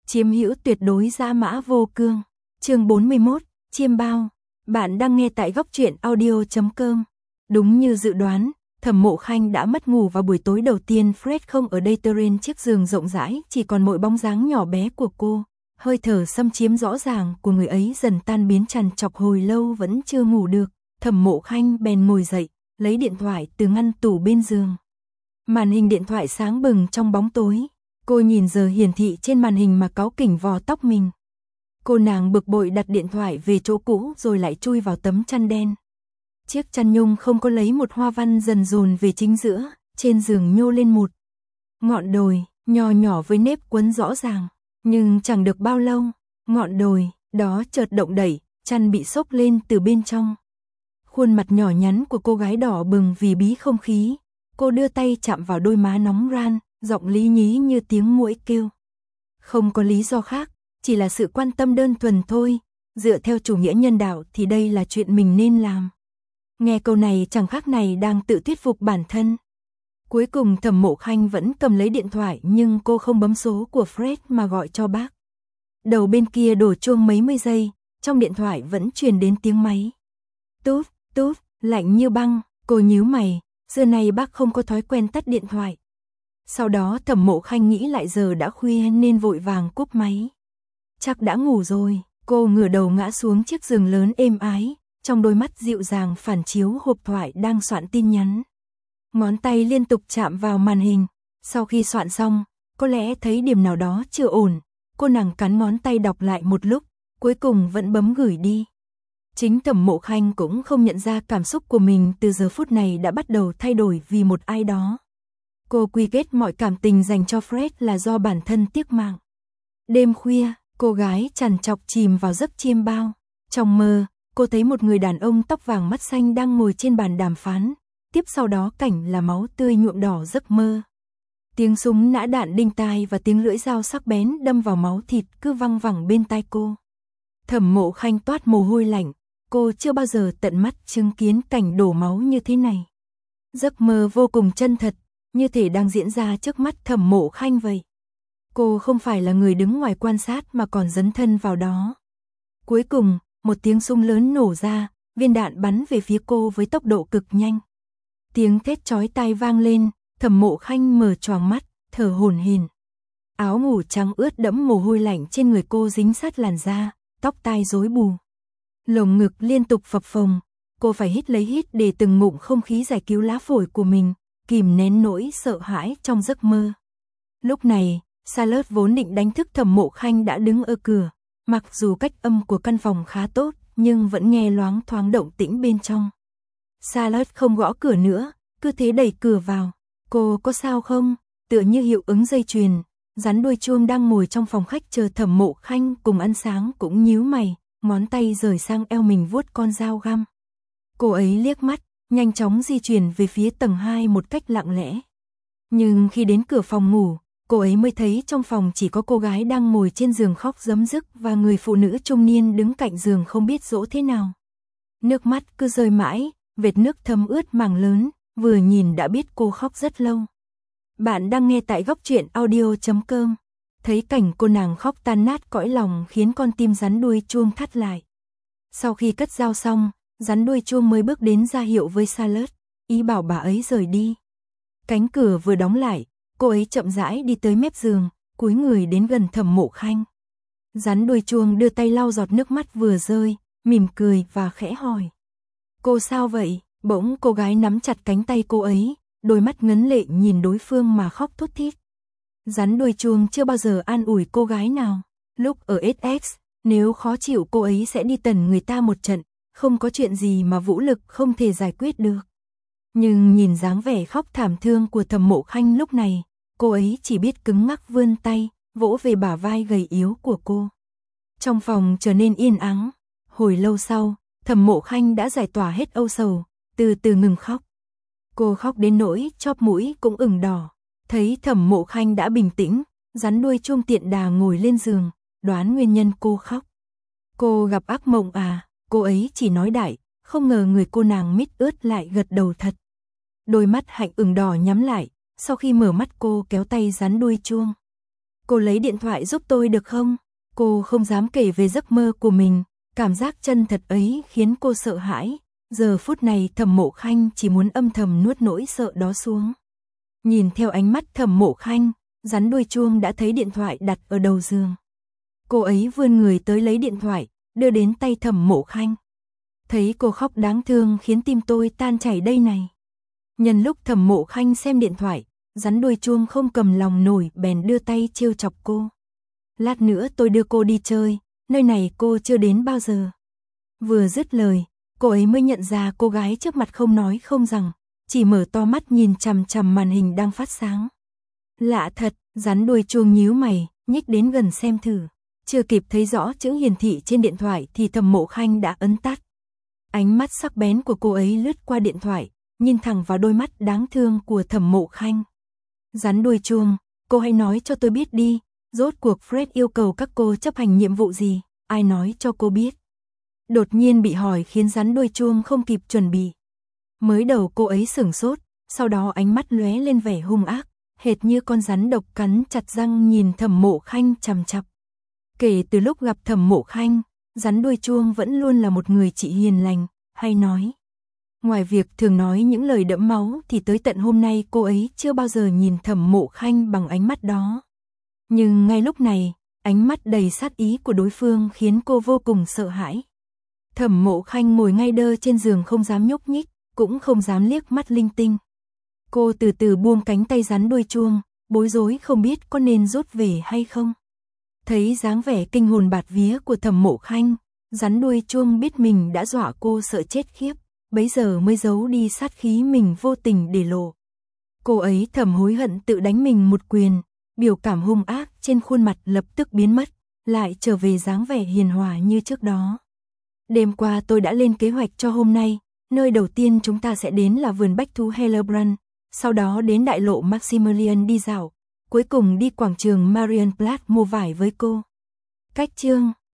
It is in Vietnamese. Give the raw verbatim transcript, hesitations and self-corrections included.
Chiếm hữu tuyệt đối dã mã vô cương. Chương bốn mươi mốt, chiêm bao. Bạn đang nghe tại góc truyện audio chấm com. Đúng như dự đoán, Thẩm Mộ Khanh đã mất ngủ vào buổi tối đầu tiên. Fred không ở đây, trên chiếc giường rộng rãi chỉ còn mỗi bóng dáng nhỏ bé của cô. Hơi thở xâm chiếm rõ ràng của người ấy dần tan biến, trằn trọc hồi lâu vẫn chưa ngủ được. Thẩm Mộ Khanh bèn ngồi dậy, lấy điện thoại từ ngăn tủ bên giường. Màn hình điện thoại sáng bừng trong bóng tối. Cô nhìn giờ hiển thị trên màn hình mà cáu kỉnh vò tóc mình. Cô nàng bực bội đặt điện thoại về chỗ cũ rồi lại chui vào tấm chăn đen. Chiếc chăn nhung không có lấy một hoa văn dần dồn về chính giữa, trên giường nhô lên một ngọn đồi, nho nhỏ với nếp quấn rõ ràng. Nhưng chẳng được bao lâu, ngọn đồi đó chợt động đẩy, chăn bị xốc lên từ bên trong. Khuôn mặt nhỏ nhắn của cô gái đỏ bừng vì bí không khí. Cô đưa tay chạm vào đôi má nóng ran, giọng lý nhí như tiếng muỗi kêu. Không có lý do khác, chỉ là sự quan tâm đơn thuần thôi. Dựa theo chủ nghĩa nhân đạo thì đây là chuyện mình nên làm. Nghe câu này chẳng khác này đang tự thuyết phục bản thân. Cuối cùng Thẩm Mộ Khanh vẫn cầm lấy điện thoại, nhưng cô không bấm số của Fred mà gọi cho bác. Đầu bên kia đổ chuông mấy mươi giây, trong điện thoại vẫn truyền đến tiếng máy. Tút, tút, lạnh như băng. Cô nhíu mày, giờ này bác không có thói quen tắt điện thoại. Sau đó Thẩm Mộ Khanh nghĩ lại giờ đã khuya nên vội vàng cúp máy. Chắc đã ngủ rồi. Cô ngửa đầu ngã xuống chiếc giường lớn êm ái, trong đôi mắt dịu dàng phản chiếu hộp thoại đang soạn tin nhắn. Ngón tay liên tục chạm vào màn hình. Sau khi soạn xong, có lẽ thấy điểm nào đó chưa ổn, cô nàng cắn ngón tay đọc lại một lúc, cuối cùng vẫn bấm gửi đi. Chính Thẩm Mộ Khanh cũng không nhận ra cảm xúc của mình từ giờ phút này đã bắt đầu thay đổi vì một ai đó. Cô quy kết mọi cảm tình dành cho Fred là do bản thân tiếc mạng. Đêm khuya, cô gái trằn trọc chìm vào giấc chiêm bao. Trong mơ, cô thấy một người đàn ông tóc vàng mắt xanh đang ngồi trên bàn đàm phán. Tiếp sau đó cảnh là máu tươi nhuộm đỏ giấc mơ. Tiếng súng nã đạn đinh tai và tiếng lưỡi dao sắc bén đâm vào máu thịt cứ văng vẳng bên tai cô. Thẩm Mộ Khanh toát mồ hôi lạnh. Cô chưa bao giờ tận mắt chứng kiến cảnh đổ máu như thế này. Giấc mơ vô cùng chân thật, như thể đang diễn ra trước mắt Thẩm Mộ Khanh vậy. Cô không phải là người đứng ngoài quan sát mà còn dấn thân vào đó. Cuối cùng, một tiếng súng lớn nổ ra, viên đạn bắn về phía cô với tốc độ cực nhanh. Tiếng thét chói tai vang lên, Thẩm Mộ Khanh mở choàng mắt, thở hổn hển. Áo ngủ trắng ướt đẫm mồ hôi lạnh trên người cô dính sát làn da, tóc tai rối bù. Lồng ngực liên tục phập phồng, cô phải hít lấy hít để từng ngụm không khí giải cứu lá phổi của mình, kìm nén nỗi sợ hãi trong giấc mơ. Lúc này, Charlotte vốn định đánh thức Thẩm Mộ Khanh đã đứng ở cửa, mặc dù cách âm của căn phòng khá tốt, nhưng vẫn nghe loáng thoáng động tĩnh bên trong. Charlotte không gõ cửa nữa, cứ thế đẩy cửa vào. Cô có sao không? Tựa như hiệu ứng dây chuyền, rắn đuôi chuông đang ngồi trong phòng khách chờ Thẩm Mộ Khanh cùng ăn sáng cũng nhíu mày, ngón tay rời sang eo mình vuốt con dao găm. Cô ấy liếc mắt, nhanh chóng di chuyển về phía tầng hai một cách lặng lẽ. Nhưng khi đến cửa phòng ngủ, cô ấy mới thấy trong phòng chỉ có cô gái đang ngồi trên giường khóc rấm rức và người phụ nữ trung niên đứng cạnh giường không biết dỗ thế nào. Nước mắt cứ rơi mãi, vệt nước thấm ướt mảng lớn, vừa nhìn đã biết cô khóc rất lâu. Bạn đang nghe tại góc truyện audio chấm com. Thấy cảnh cô nàng khóc tan nát cõi lòng khiến con tim rắn đuôi chuông thắt lại. Sau khi cất dao xong, rắn đuôi chuông mới bước đến ra hiệu với Charlotte, ý bảo bà ấy rời đi. Cánh cửa vừa đóng lại, cô ấy chậm rãi đi tới mép giường, cúi người đến gần Thẩm Mộ Khanh. Rắn đuôi chuông đưa tay lau giọt nước mắt vừa rơi, mỉm cười và khẽ hỏi. Cô sao vậy? Bỗng cô gái nắm chặt cánh tay cô ấy, đôi mắt ngấn lệ nhìn đối phương mà khóc thút thít. Rắn đuôi chuông chưa bao giờ an ủi cô gái nào. Lúc ở ét ích, nếu khó chịu cô ấy sẽ đi tần người ta một trận, không có chuyện gì mà vũ lực không thể giải quyết được. Nhưng nhìn dáng vẻ khóc thảm thương của Thẩm Mộ Khanh lúc này, cô ấy chỉ biết cứng ngắc vươn tay, vỗ về bả vai gầy yếu của cô. Trong phòng trở nên yên ắng. Hồi lâu sau, Thẩm Mộ Khanh đã giải tỏa hết âu sầu, từ từ ngừng khóc. Cô khóc đến nỗi chóp mũi cũng ửng đỏ. Thấy Thẩm Mộ Khanh đã bình tĩnh, rắn đuôi chuông tiện đà ngồi lên giường, đoán nguyên nhân cô khóc. Cô gặp ác mộng à? Cô ấy chỉ nói đại, không ngờ người cô nàng mít ướt lại gật đầu thật. Đôi mắt hạnh ửng đỏ nhắm lại, sau khi mở mắt cô kéo tay rắn đuôi chuông. cô lấy điện thoại giúp tôi được không? Cô không dám kể về giấc mơ của mình, cảm giác chân thật ấy khiến cô sợ hãi. Giờ phút này Thẩm Mộ Khanh chỉ muốn âm thầm nuốt nỗi sợ đó xuống. Nhìn theo ánh mắt Thẩm Mộ Khanh, rắn đuôi chuông đã thấy điện thoại đặt ở đầu giường. Cô ấy vươn người tới lấy điện thoại, đưa đến tay Thẩm Mộ Khanh. Thấy cô khóc đáng thương khiến tim tôi tan chảy đây này. Nhân lúc Thẩm Mộ Khanh xem điện thoại, rắn đuôi chuông không cầm lòng nổi bèn đưa tay trêu chọc cô. Lát nữa tôi đưa cô đi chơi, nơi này cô chưa đến bao giờ. Vừa dứt lời, cô ấy mới nhận ra cô gái trước mặt không nói không rằng, chỉ mở to mắt nhìn chằm chằm màn hình đang phát sáng. Lạ thật, rắn đuôi chuông nhíu mày, nhích đến gần xem thử. Chưa kịp thấy rõ chữ hiển thị trên điện thoại thì Thẩm Mộ Khanh đã ấn tắt. Ánh mắt sắc bén của cô ấy lướt qua điện thoại, nhìn thẳng vào đôi mắt đáng thương của Thẩm Mộ Khanh. Rắn đuôi chuông, cô hãy nói cho tôi biết đi, rốt cuộc Fred yêu cầu các cô chấp hành nhiệm vụ gì, ai nói cho cô biết. Đột nhiên bị hỏi khiến rắn đuôi chuông không kịp chuẩn bị. Mới đầu cô ấy sửng sốt, sau đó ánh mắt lóe lên vẻ hung ác, hệt như con rắn độc cắn chặt răng nhìn Thẩm Mộ Khanh chằm chằm. Kể từ lúc gặp Thẩm Mộ Khanh, rắn đuôi chuông vẫn luôn là một người chị hiền lành, hay nói. Ngoài việc thường nói những lời đẫm máu thì tới tận hôm nay cô ấy chưa bao giờ nhìn Thẩm Mộ Khanh bằng ánh mắt đó. Nhưng ngay lúc này, ánh mắt đầy sát ý của đối phương khiến cô vô cùng sợ hãi. Thẩm Mộ Khanh ngồi ngay đơ trên giường không dám nhúc nhích, cũng không dám liếc mắt linh tinh. Cô từ từ buông cánh tay rắn đuôi chuông, bối rối không biết có nên rút về hay không. Thấy dáng vẻ kinh hồn bạt vía của Thẩm Mộ Khanh, rắn đuôi chuông biết mình đã dọa cô sợ chết khiếp, bấy giờ mới giấu đi sát khí mình vô tình để lộ. Cô ấy thầm hối hận tự đánh mình một quyền, biểu cảm hung ác trên khuôn mặt lập tức biến mất, lại trở về dáng vẻ hiền hòa như trước đó. Đêm qua tôi đã lên kế hoạch cho hôm nay, nơi đầu tiên chúng ta sẽ đến là vườn bách thú Hellerbrand, sau đó đến đại lộ Maximilian đi dạo, cuối cùng đi quảng trường Marienplatz mua vải với cô. Cách chương